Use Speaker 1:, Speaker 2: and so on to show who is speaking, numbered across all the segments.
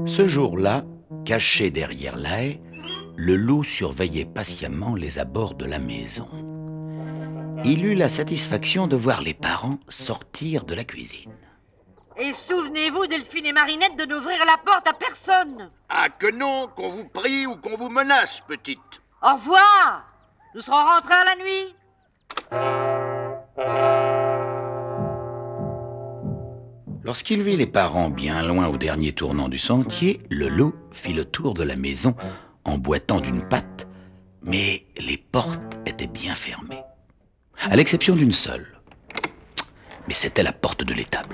Speaker 1: Ce jour-là, caché derrière la haie, le loup surveillait patiemment les abords de la maison. Il eut la satisfaction de voir les parents sortir de la cuisine.
Speaker 2: Et souvenez-vous, Delphine et Marinette, de n'ouvrir la porte à personne.
Speaker 3: Ah que non, qu'on vous prie ou qu'on vous menace, petite.
Speaker 2: Au revoir. Nous serons rentrés à la nuit.
Speaker 1: Lorsqu'il vit les parents bien loin au dernier tournant du sentier, le loup fit le tour de la maison en boitant d'une patte, mais les portes étaient bien fermées, à l'exception d'une seule. Mais c'était la porte de l'étable.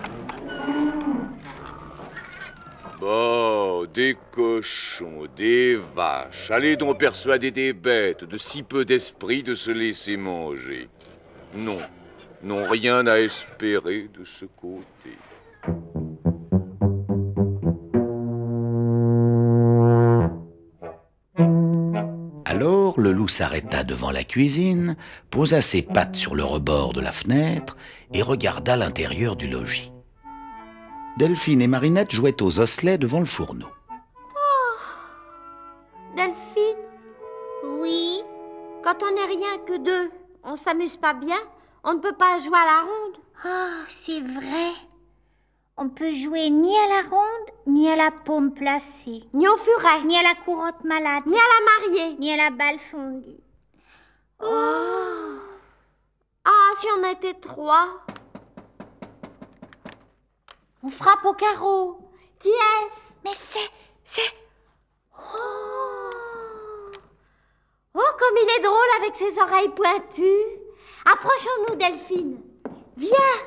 Speaker 3: Bon, des cochons, des vaches, allez donc persuader des bêtes de si peu d'esprit de se laisser manger. Non, rien à espérer de ce côté.
Speaker 1: Alors le loup s'arrêta devant la cuisine, posa ses pattes sur le rebord de la fenêtre et regarda l'intérieur du logis. Delphine et Marinette jouaient aux osselets devant le fourneau.
Speaker 4: Delphine,
Speaker 5: Oui,
Speaker 4: quand on n'est rien que deux, on s'amuse pas bien? On ne peut pas jouer à la ronde?
Speaker 5: c'est vrai. On peut jouer ni à la ronde, ni à la paume placée,
Speaker 4: Ni au furet,
Speaker 5: ni à la couronne malade,
Speaker 4: ni à la mariée.
Speaker 5: ni à la balle fondue.
Speaker 4: Ah, si on était trois. On frappe au carreau. Qui est-ce?
Speaker 5: Mais c'est...
Speaker 4: Oh, comme il est drôle avec ses oreilles pointues. Approchons-nous, Delphine. Viens.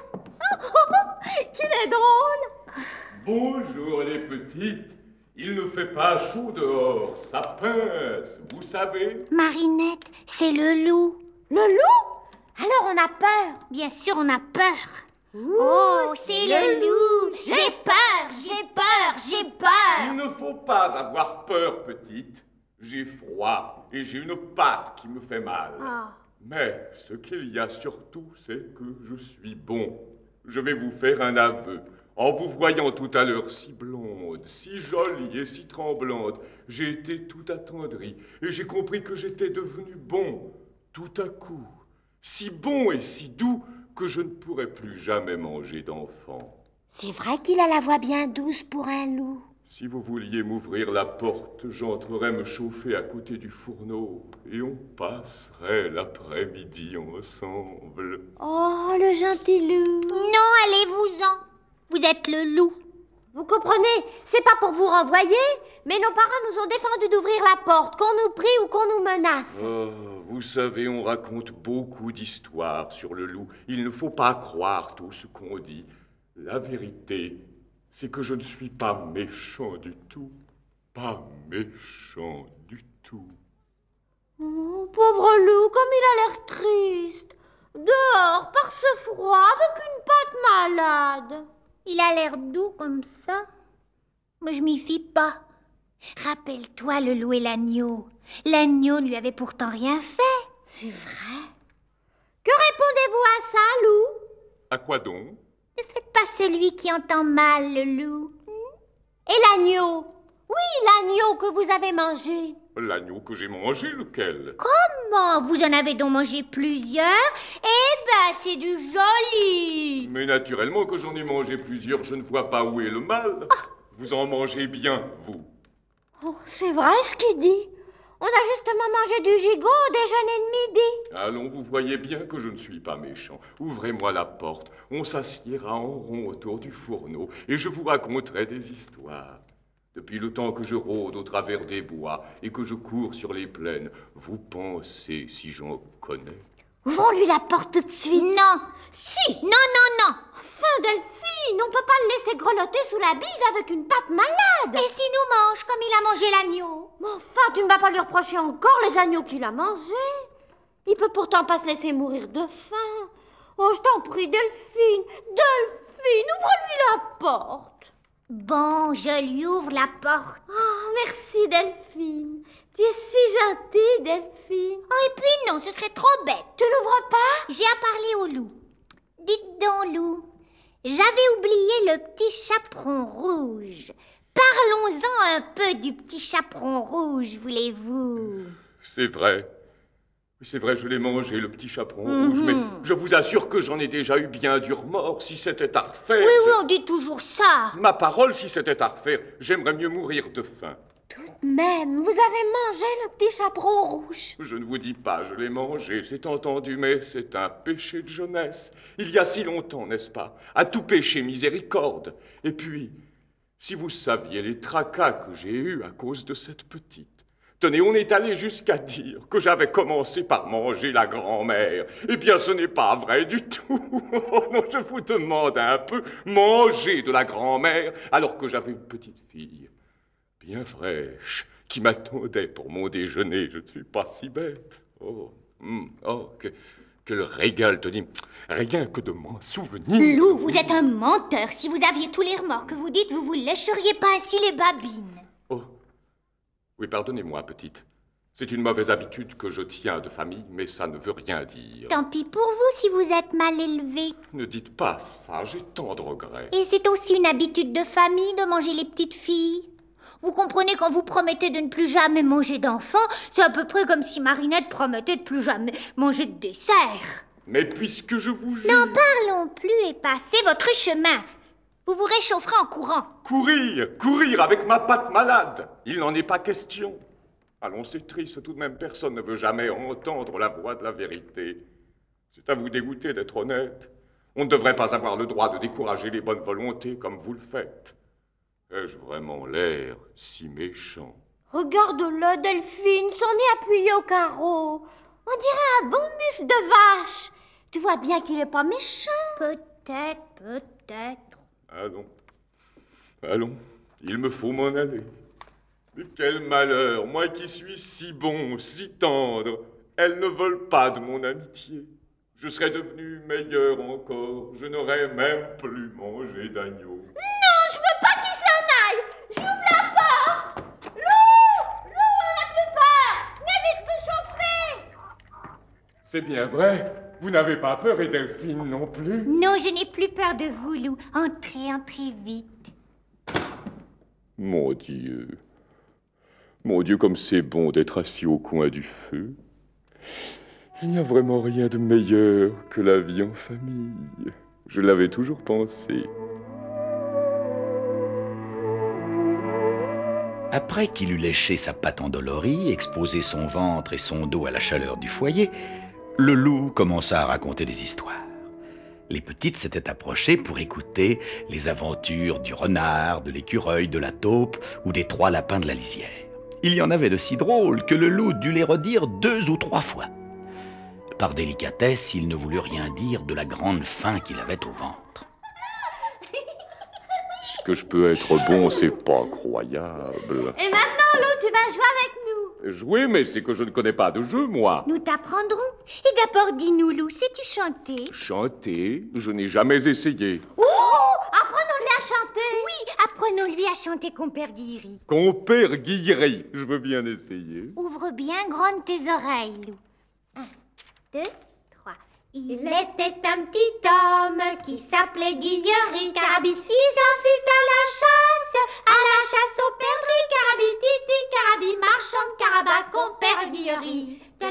Speaker 4: Qu'il est drôle.
Speaker 6: Bonjour les petites. Il ne fait pas chaud dehors, ça pince, vous savez.
Speaker 5: Marinette, c'est le loup.
Speaker 4: Le loup? Alors on a peur.
Speaker 5: Bien sûr, on a peur.
Speaker 4: Oh,
Speaker 5: c'est le loup. J'ai peur, j'ai peur, j'ai peur.
Speaker 6: Il ne faut pas avoir peur, petite. J'ai froid et j'ai une patte qui me fait mal.
Speaker 4: Ah.
Speaker 6: Mais ce qu'il y a surtout, c'est que je suis bon. Je vais vous faire un aveu. En vous voyant tout à l'heure si blonde, si jolie et si tremblante, j'ai été tout attendri et j'ai compris que j'étais devenu bon, tout à coup. Si bon et si doux que je ne pourrais plus jamais manger d'enfant.
Speaker 4: C'est vrai qu'il a la voix bien douce pour un loup.
Speaker 6: Si vous vouliez m'ouvrir la porte, j'entrerais me chauffer à côté du fourneau et on passerait l'après-midi ensemble.
Speaker 4: Oh, le gentil loup.
Speaker 5: Non, allez-vous-en. Vous êtes le loup.
Speaker 4: Vous comprenez? C'est pas pour vous renvoyer, mais nos parents nous ont défendu d'ouvrir la porte, qu'on nous prie ou qu'on nous menace.
Speaker 6: Oh, vous savez, on raconte beaucoup d'histoires sur le loup. Il ne faut pas croire tout ce qu'on dit. La vérité, c'est que je ne suis pas méchant du tout. Pas méchant du tout.
Speaker 4: Oh, pauvre loup, comme il a l'air triste. Dehors, par ce froid, avec une patte malade.
Speaker 5: Il a l'air doux comme ça. Moi, je m'y fie pas. Rappelle-toi le loup et l'agneau. L'agneau ne lui avait pourtant rien fait.
Speaker 4: C'est vrai. Que répondez-vous à ça, loup?
Speaker 6: À quoi donc?
Speaker 5: Ne faites pas celui qui entend mal le loup.
Speaker 4: Et l'agneau? Oui, l'agneau que vous avez mangé.
Speaker 6: L'agneau que j'ai mangé, lequel?
Speaker 5: Comment? Vous en avez donc mangé plusieurs? Eh ben, c'est du joli.
Speaker 6: Mais naturellement que j'en ai mangé plusieurs, je ne vois pas où est le mal. Vous en mangez bien, vous.
Speaker 4: Oh, c'est vrai ce qu'il dit. On a justement mangé du gigot au déjeuner de midi.
Speaker 6: Allons, vous voyez bien que je ne suis pas méchant. Ouvrez-moi la porte, on s'assiera en rond autour du fourneau et je vous raconterai des histoires. Depuis le temps que je rôde au travers des bois et que je cours sur les plaines, vous pensez si j'en connais?
Speaker 4: Ouvrons-lui la porte tout de suite.
Speaker 5: Non. Si. Non.
Speaker 4: Enfin, Delphine, on peut pas le laisser grelotter sous la bise avec une patte malade.
Speaker 5: Et s'il nous mange comme il a mangé l'agneau?
Speaker 4: Mais enfin, tu ne vas pas lui reprocher encore les agneaux qu'il a mangés. Il peut pourtant pas se laisser mourir de faim. Oh, je t'en prie, Delphine, ouvre-lui la porte.
Speaker 5: Bon, je lui ouvre la porte.
Speaker 4: Ah, merci, Delphine. Tu es si gentille, Delphine.
Speaker 5: Oh, et puis non, ce serait trop bête.
Speaker 4: Tu n'ouvres pas?
Speaker 5: J'ai à parler au loup. Dites donc, loup, j'avais oublié le petit chaperon rouge. Parlons-en un peu du petit chaperon rouge, voulez-vous?
Speaker 6: C'est vrai. C'est vrai, je l'ai mangé, le petit chaperon rouge, mais je vous assure que j'en ai déjà eu bien du remords. Si c'était à refaire...
Speaker 5: Oui, on dit toujours ça.
Speaker 6: Ma parole, si c'était à refaire, j'aimerais mieux mourir de faim.
Speaker 4: Même, vous avez mangé le petit chaperon rouge.
Speaker 6: Je ne vous dis pas, je l'ai mangé, c'est entendu, mais c'est un péché de jeunesse. Il y a si longtemps, n'est-ce pas? À tout péché, miséricorde. Et puis, si vous saviez les tracas que j'ai eus à cause de cette petite. Tenez, on est allé jusqu'à dire que j'avais commencé par manger la grand-mère. Eh bien, ce n'est pas vrai du tout. Oh non, je vous demande un peu, manger de la grand-mère alors que j'avais une petite fille bien fraîche qui m'attendait pour mon déjeuner. Je ne suis pas si bête. Quel régal, Tony. Rien que de m'en souvenir.
Speaker 5: Lou, vous êtes un menteur. Si vous aviez tous les remords que vous dites, vous vous lécheriez pas ainsi les babines.
Speaker 6: Oh. Oui, pardonnez-moi, petite. C'est une mauvaise habitude que je tiens de famille, mais ça ne veut rien dire.
Speaker 5: Tant pis pour vous si vous êtes mal élevé.
Speaker 6: Ne dites pas ça, j'ai tant de regrets.
Speaker 5: Et c'est aussi une habitude de famille de manger les petites filles. Vous comprenez, quand vous promettez de ne plus jamais manger d'enfants, c'est à peu près comme si Marinette promettait de plus jamais manger de dessert.
Speaker 6: Mais puisque je vous jure...
Speaker 5: N'en parlons plus et passez votre chemin. Vous vous réchaufferez en courant.
Speaker 6: Courir avec ma patte malade. Il n'en est pas question. Allons, c'est triste, tout de même, personne ne veut jamais entendre la voix de la vérité. C'est à vous dégoûter d'être honnête. On ne devrait pas avoir le droit de décourager les bonnes volontés comme vous le faites. Ai-je vraiment l'air si méchant?
Speaker 4: Regarde-le, Delphine, son nez appuyé au carreau. On dirait un bon mufle de vache. Tu vois bien qu'il n'est pas méchant.
Speaker 5: Peut-être.
Speaker 6: Allons, il me faut m'en aller. Mais quel malheur, moi qui suis si bon, si tendre. Elles ne veulent pas de mon amitié. Je serais devenu meilleur encore. Je n'aurais même plus mangé d'agneau.
Speaker 4: Non, je veux pas qu'il s'en aille. J'ouvre la porte. Lou, on n'a plus peur. Venez vite vous chauffer.
Speaker 6: C'est bien vrai. Vous n'avez pas peur, et Delphine non plus?
Speaker 5: Non, je n'ai plus peur de vous, Lou. Entrez vite.
Speaker 6: Mon Dieu, comme c'est bon d'être assis au coin du feu. Il n'y a vraiment rien de meilleur que la vie en famille. Je l'avais toujours pensé.
Speaker 1: Après qu'il eut léché sa patte endolorie, exposé son ventre et son dos à la chaleur du foyer, le loup commença à raconter des histoires. Les petites s'étaient approchées pour écouter les aventures du renard, de l'écureuil, de la taupe ou des 3 lapins de la lisière. Il y en avait de si drôles que le loup dut les redire 2 ou 3 fois. Par délicatesse, il ne voulut rien dire de la grande faim qu'il avait au ventre.
Speaker 6: Est-ce que je peux être bon, c'est pas croyable.
Speaker 4: Et maintenant, Lou, tu vas jouer avec nous.
Speaker 6: Jouer, mais c'est que je ne connais pas de jeu, moi.
Speaker 5: Nous t'apprendrons. Et d'abord, dis-nous, Lou, sais-tu chanter?
Speaker 6: Chanter, je n'ai jamais essayé.
Speaker 4: Apprenons-lui à chanter.
Speaker 5: Oui, apprenons-lui à chanter Compère Guillery.
Speaker 6: Compère Guillery, je veux bien essayer.
Speaker 5: Ouvre bien grandes tes oreilles, Lou. 1, 2, 3. Il était un petit homme qui s'appelait Guillery Carabi. Il s'en fut à la chasse au perdrix Carabi. Titi Carabi, marchand de carabas, compère Guillery. Te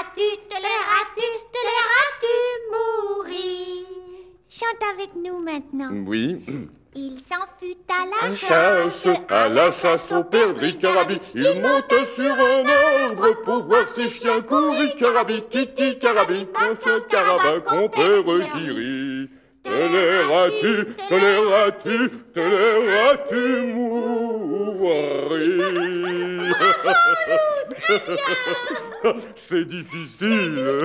Speaker 5: les mourir. Chante avec nous maintenant.
Speaker 6: Oui.
Speaker 5: Il s'en fut à la
Speaker 6: chasse au perdrix Carabi. Il monte sur un arbre pour voir ses chiens courir Carabi. Titi Carabi, marchand de carabas, compère Guillery. Te les mourir. C'est difficile.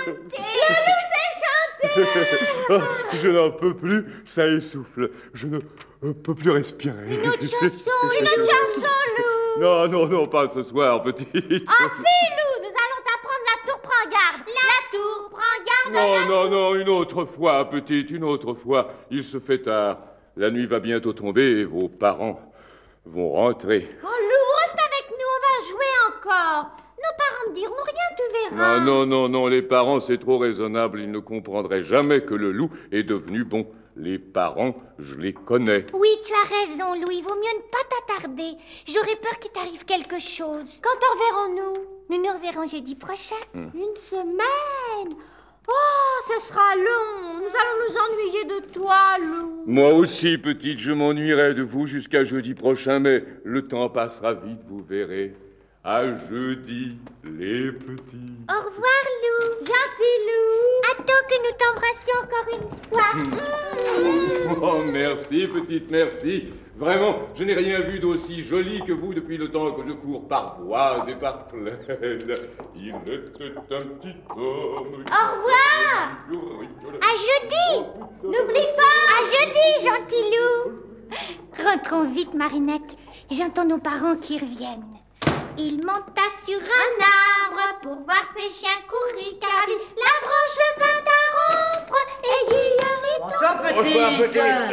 Speaker 6: Je n'en peux plus, ça essouffle. Je ne peux plus respirer.
Speaker 5: Une autre chanson, Lou.
Speaker 6: Non, pas ce soir, petite.
Speaker 4: Ah si, Lou, nous allons t'apprendre la tour prend garde. La tour prend garde.
Speaker 6: Non, une autre fois, petite, une autre fois. Il se fait tard. La nuit va bientôt tomber et vos parents vont rentrer.
Speaker 4: Oh, Lou, reste avec nous, on va jouer encore. Nos parents ne diront rien, tu verras.
Speaker 6: Non, les parents, c'est trop raisonnable. Ils ne comprendraient jamais que le loup est devenu bon. Les parents, je les connais.
Speaker 5: Oui, tu as raison, Lou. Il vaut mieux ne pas t'attarder. J'aurais peur qu'il t'arrive quelque chose.
Speaker 4: Quand en reverrons-nous?
Speaker 5: Nous nous reverrons jeudi prochain.
Speaker 4: Une semaine? Oh, ce sera long. Nous allons nous ennuyer de toi, Lou.
Speaker 6: Moi aussi, petite, je m'ennuierai de vous jusqu'à jeudi prochain, mais le temps passera vite, vous verrez. À jeudi, les petits.
Speaker 5: Au revoir, Lou.
Speaker 4: Gentil Lou.
Speaker 5: Attends que nous t'embrassions encore une fois.
Speaker 6: Oh, merci, petite, merci. Vraiment, je n'ai rien vu d'aussi joli que vous depuis le temps que je cours par bois et par plaines. Il était un petit homme.
Speaker 5: Au revoir. À jeudi. N'oublie pas. À jeudi, gentil Lou. Rentrons vite, Marinette. J'entends nos parents qui reviennent. Il monta sur un arbre pour voir ses chiens courir, car la branche vint à rompre et Guillaume
Speaker 2: Bonsoir, petite.
Speaker 1: Bonsoir, petite.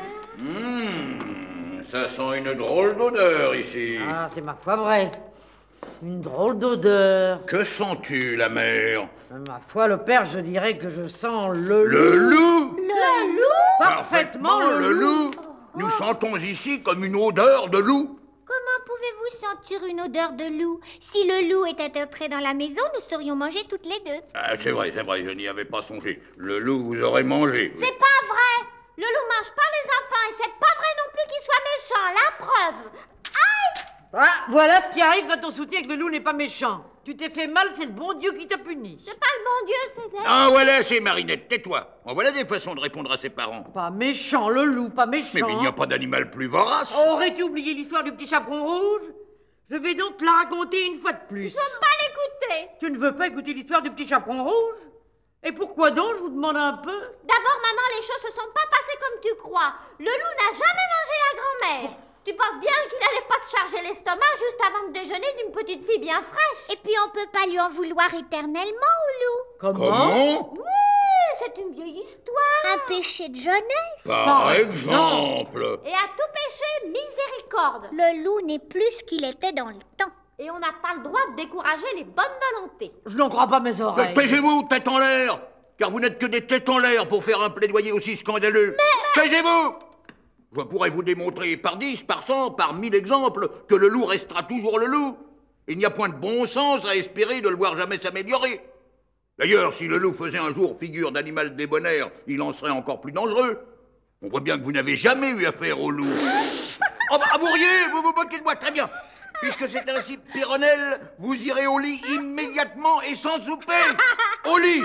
Speaker 1: Ça sent une drôle d'odeur ici.
Speaker 2: Ah, c'est ma foi vrai. Une drôle d'odeur.
Speaker 1: Que sens-tu, la mère?
Speaker 2: Ma foi, le père, je dirais que je sens le
Speaker 1: Le loup?
Speaker 5: Le loup.
Speaker 2: Parfaitement le loup.
Speaker 1: Nous sentons ici comme une odeur de loup.
Speaker 5: Comment pouvez-vous sentir une odeur de loup? Si le loup était entré dans la maison, nous serions mangés toutes les deux.
Speaker 1: Ah, c'est vrai, je n'y avais pas songé. Le loup vous aurait mangé.
Speaker 4: C'est pas vrai. Le loup mange pas les enfants et c'est pas vrai non plus qu'il soit méchant. La preuve.
Speaker 2: Ah, voilà ce qui arrive quand on soutient que le loup n'est pas méchant. Tu t'es fait mal, c'est le bon Dieu qui t'a puni.
Speaker 4: C'est pas le bon Dieu, c'est...
Speaker 1: Ah, voilà, c'est Marinette, tais-toi. En voilà des façons de répondre à ses parents.
Speaker 2: Pas méchant, le loup, pas méchant.
Speaker 1: Mais il n'y a pas d'animal plus vorace.
Speaker 2: Aurais-tu oublié l'histoire du petit chaperon rouge? Je vais donc te la raconter une fois de plus.
Speaker 4: Je veux pas l'écouter.
Speaker 2: Tu ne veux pas écouter l'histoire du petit chaperon rouge? Et pourquoi donc, je vous demande un peu?
Speaker 4: D'abord, maman, les choses se sont pas passées comme tu crois. Le loup n'a jamais mangé la grand-mère. Tu penses bien qu'il allait pas se charger l'estomac juste avant de déjeuner d'une petite fille bien fraîche.
Speaker 5: Et puis on peut pas lui en vouloir éternellement au loup.
Speaker 1: Comment?
Speaker 4: Oui, c'est une vieille histoire.
Speaker 5: Un péché de jeunesse.
Speaker 1: Par exemple.
Speaker 4: Et à tout péché, miséricorde.
Speaker 5: Le loup n'est plus ce qu'il était dans le temps.
Speaker 4: Et on n'a pas le droit de décourager les bonnes volontés.
Speaker 2: Je n'en crois pas mes oreilles.
Speaker 1: Taisez-vous, tête en l'air. Car vous n'êtes que des têtes en l'air pour faire un plaidoyer aussi scandaleux. Taisez-vous. Je pourrais vous démontrer par 10, par 100, par 1000 exemples que le loup restera toujours le loup. Il n'y a point de bon sens à espérer de le voir jamais s'améliorer. D'ailleurs, si le loup faisait un jour figure d'animal débonnaire, il en serait encore plus dangereux. On voit bien que vous n'avez jamais eu affaire au loup. Oh bah, vous riez, vous vous moquez de moi, très bien. Puisque c'est ainsi, Péronnelle, vous irez au lit immédiatement et sans souper. Au lit.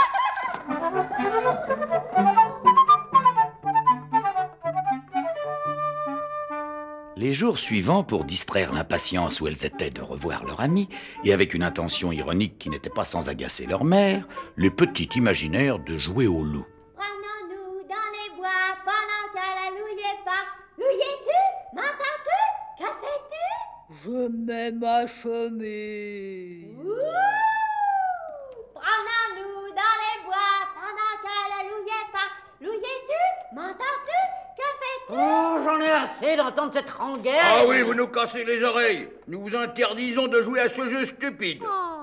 Speaker 1: Les jours suivants, pour distraire l'impatience où elles étaient de revoir leur ami, et avec une intention ironique qui n'était pas sans agacer leur mère, les petites imaginèrent de jouer au loup.
Speaker 4: Promenons-nous dans les bois pendant que la louille est pas. Louillais-tu? M'entends-tu? Que fais-tu?
Speaker 2: Je mets ma chemise.
Speaker 4: Promenons-nous dans les bois pendant que la louille est pas. Louillais-tu? M'entends-tu? Que fais-tu?
Speaker 2: Oh, j'en ai assez d'entendre cette rengaine.
Speaker 1: Ah oui, vous nous cassez les oreilles. Nous vous interdisons de jouer à ce jeu stupide.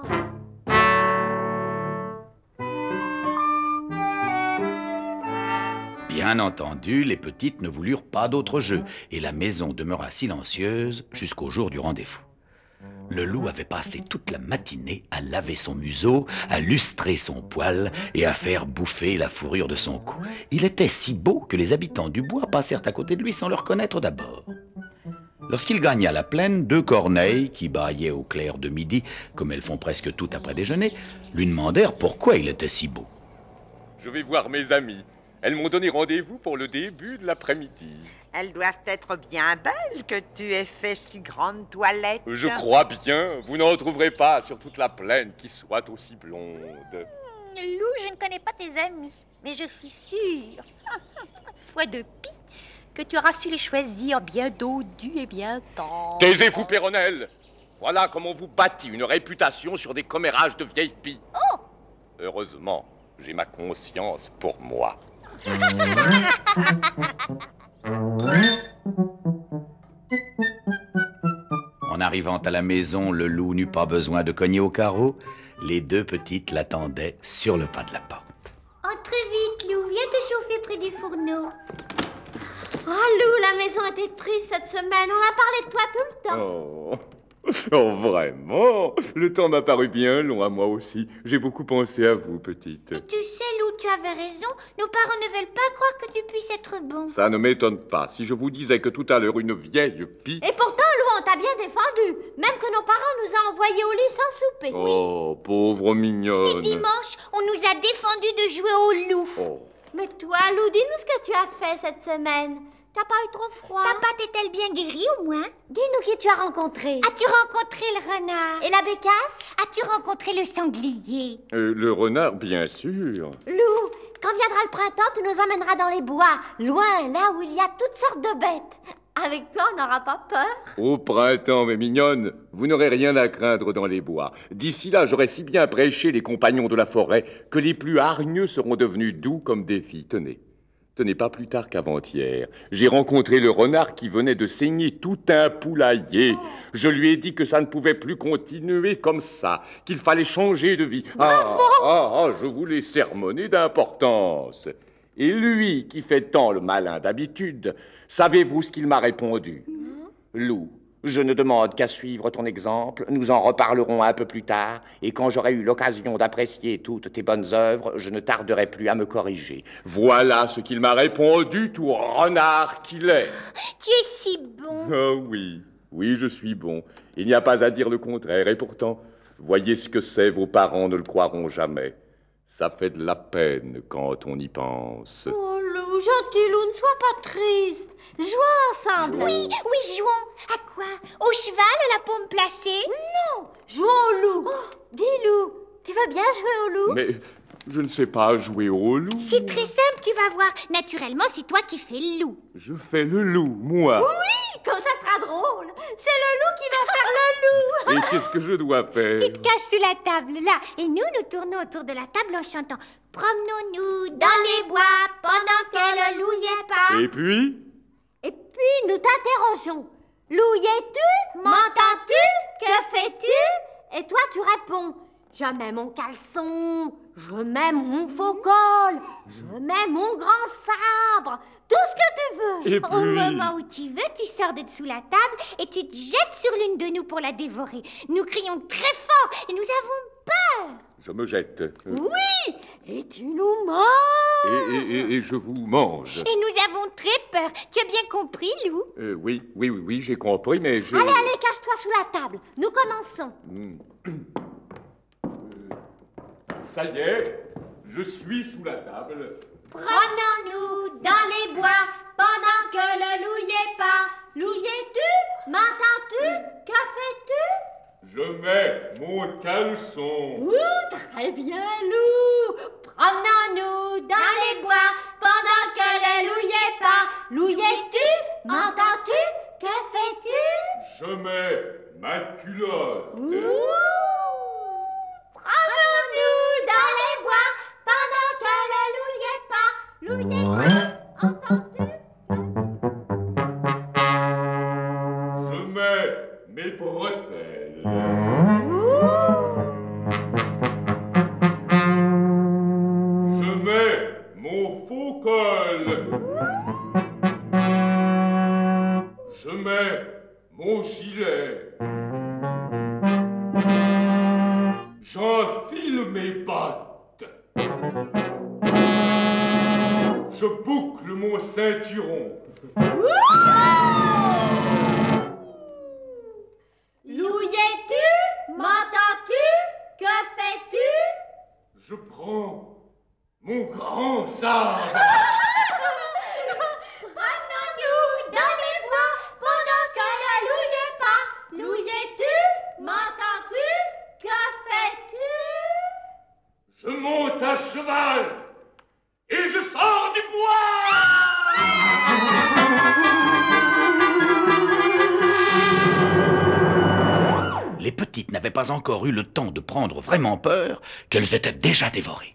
Speaker 1: Bien entendu, les petites ne voulurent pas d'autre jeu, et la maison demeura silencieuse jusqu'au jour du rendez-vous. Le loup avait passé toute la matinée à laver son museau, à lustrer son poil et à faire bouffer la fourrure de son cou. Il était si beau que les habitants du bois passèrent à côté de lui sans le reconnaître d'abord. Lorsqu'il gagna la plaine, 2 corneilles, qui bâillaient au clair de midi, comme elles font presque toutes après déjeuner, lui demandèrent pourquoi il était si beau.
Speaker 6: Je vais voir mes amies. Elles m'ont donné rendez-vous pour le début de l'après-midi.
Speaker 7: Elles doivent être bien belles que tu aies fait si grande toilette.
Speaker 6: Je crois bien, vous n'en trouverez pas sur toute la plaine qui soit aussi blonde.
Speaker 5: Lou, je ne connais pas tes amis, mais je suis sûre, foi de pie, que tu auras su les choisir bien dodus et bien tendres.
Speaker 6: Taisez-vous, Péronnelle. Voilà comment on vous bâtit une réputation sur des commérages de vieilles filles.
Speaker 5: Oh!
Speaker 6: Heureusement, j'ai ma conscience pour moi.
Speaker 1: En arrivant à la maison, le loup n'eut pas besoin de cogner au carreau. Les 2 petites l'attendaient sur le pas de la porte.
Speaker 5: Entre vite, Lou, viens te chauffer près du fourneau.
Speaker 4: Oh, Lou, la maison était triste cette semaine. On a parlé de toi tout le temps.
Speaker 6: Oh. Oh, vraiment? Le temps m'a paru bien long à moi aussi. J'ai beaucoup pensé à vous, petite.
Speaker 5: Mais tu sais, Lou, tu avais raison. Nos parents ne veulent pas croire que tu puisses être bon.
Speaker 6: Ça ne m'étonne pas. Si je vous disais que tout à l'heure, une vieille pie...
Speaker 4: Et pourtant, Lou, on t'a bien défendu. Même que nos parents nous ont envoyés au lit sans souper.
Speaker 6: Oh, pauvre
Speaker 5: Et
Speaker 6: mignonne.
Speaker 5: dimanche, on nous a défendu de jouer au loup.
Speaker 6: Oh.
Speaker 4: Mais toi, Lou, dis-nous ce que tu as fait cette semaine. T'as pas eu trop froid?
Speaker 5: Ta patte est-elle bien guérie au moins?
Speaker 4: Dis-nous qui tu as rencontré.
Speaker 5: As-tu rencontré le renard?
Speaker 4: Et la bécasse?
Speaker 5: As-tu rencontré le sanglier?
Speaker 6: Le renard, bien sûr.
Speaker 4: Lou, quand viendra le printemps, tu nous emmèneras dans les bois, loin, là où il y a toutes sortes de bêtes. Avec toi, on n'aura pas peur.
Speaker 6: Au printemps, mes mignonnes, vous n'aurez rien à craindre dans les bois. D'ici là, j'aurai si bien prêché les compagnons de la forêt que les plus hargneux seront devenus doux comme des filles. Tenez, pas plus tard qu'avant-hier, j'ai rencontré le renard qui venait de saigner tout un poulailler. Je lui ai dit que ça ne pouvait plus continuer comme ça, qu'il fallait changer de vie. Je voulais sermonner d'importance. Et lui, qui fait tant le malin d'habitude, savez-vous ce qu'il m'a répondu? Lou, je ne demande qu'à suivre ton exemple. Nous en reparlerons un peu plus tard. Et quand j'aurai eu l'occasion d'apprécier toutes tes bonnes œuvres, je ne tarderai plus à me corriger. Voilà ce qu'il m'a répondu, tout renard qu'il est.
Speaker 5: Tu es si bon.
Speaker 6: Ah oui, je suis bon. Il n'y a pas à dire le contraire. Et pourtant, voyez ce que c'est, vos parents ne le croiront jamais. Ça fait de la peine quand on y pense.
Speaker 4: Oh, Lou, gentil Lou, ne sois pas triste. Jouons ensemble.
Speaker 5: Oui, jouons. À quoi? Au cheval, à la paume placée?
Speaker 4: Non, jouons au loup. Dis, Lou, tu veux bien jouer au loup?
Speaker 6: Mais je ne sais pas jouer au loup.
Speaker 5: C'est très simple, tu vas voir. Naturellement, c'est toi qui fais le loup.
Speaker 6: Je fais le loup, moi.
Speaker 4: Oui, comme ça sera drôle. C'est le loup qui va faire le loup.
Speaker 6: Et qu'est-ce que je dois faire?
Speaker 5: Tu te caches sous la table, là. Et nous tournons autour de la table en chantant. Promenons-nous dans les bois pendant que le loup y est pas.
Speaker 6: Et puis?
Speaker 4: Et puis, nous t'interrogeons. Lou, y es-tu? M'entends-tu? Que fais-tu? Et toi, tu réponds. Je mets mon caleçon, je mets mon faux col, je mets mon grand sabre, tout ce que tu veux.
Speaker 6: Et
Speaker 5: Au
Speaker 6: puis?
Speaker 5: moment où tu veux, tu sors de dessous la table et tu te jettes sur l'une de nous pour la dévorer. Nous crions très fort et nous avons peur.
Speaker 6: Je me jette.
Speaker 4: Oui, et tu nous manges.
Speaker 6: Et je vous mange.
Speaker 5: Et nous avons très peur. Tu as bien compris, Lou?
Speaker 6: Oui, j'ai compris, mais je...
Speaker 4: Allez, cache-toi sous la table. Nous commençons.
Speaker 6: Ça y est, je suis sous la table.
Speaker 4: Promenons-nous dans les bois pendant que le loup y est pas. Loup y es-tu? M'entends-tu? Que fais-tu?
Speaker 6: Je mets mon caleçon.
Speaker 4: Très bien, Lou. Promenons-nous dans les bois pendant que le loup y est pas. Loup y es-tu? M'entends-tu? Que fais-tu?
Speaker 6: Je mets ma culotte.
Speaker 4: Promenons-nous dans les bois pendant que le loup y est pas. Loup y est-tu? Entends-tu?
Speaker 6: Je mets mes bretelles. Je mets mon faux col. Je mets mon gilet. J'enfile mes bottes. Je boucle mon ceinturon.
Speaker 4: Loup y es-tu? M'entends-tu? Que fais-tu?
Speaker 6: Je prends mon grand sabre.
Speaker 4: Promenons-nous dans les bois pendant que le loup y est pas. Loup y es-tu? M'entends-tu? Que fais-tu?
Speaker 6: Je monte à cheval et je sors du bois.
Speaker 1: Les petites n'avaient pas encore eu le temps de prendre vraiment peur qu'elles étaient déjà dévorées.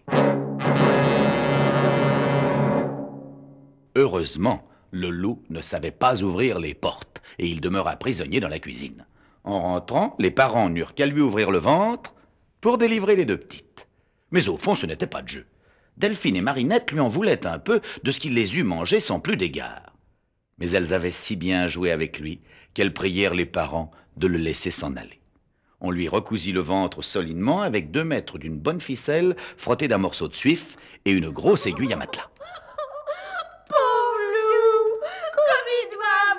Speaker 1: Heureusement, le loup ne savait pas ouvrir les portes et il demeura prisonnier dans la cuisine. En rentrant, les parents n'eurent qu'à lui ouvrir le ventre pour délivrer les deux petites. Mais au fond, ce n'était pas de jeu. Delphine et Marinette lui en voulaient un peu de ce qu'il les eût mangés sans plus d'égard. Mais elles avaient si bien joué avec lui qu'elles prièrent les parents de le laisser s'en aller. On lui recousit le ventre solidement avec 2 mètres d'une bonne ficelle frottée d'un morceau de suif et une grosse aiguille à matelas.
Speaker 5: Pauvre loup, comme il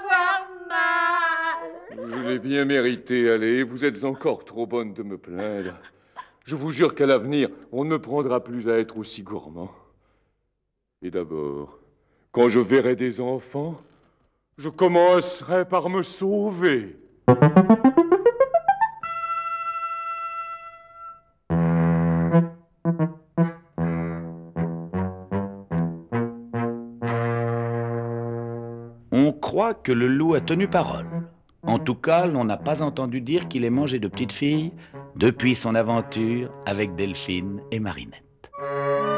Speaker 5: doit avoir mal.
Speaker 6: Je l'ai bien mérité, allez, vous êtes encore trop bonne de me plaindre. Je vous jure qu'à l'avenir, on ne me prendra plus à être aussi gourmand. Et d'abord, quand je verrai des enfants, je commencerai par me sauver.
Speaker 1: On croit que le loup a tenu parole. En tout cas, l'on n'a pas entendu dire qu'il ait mangé de petites filles depuis son aventure avec Delphine et Marinette.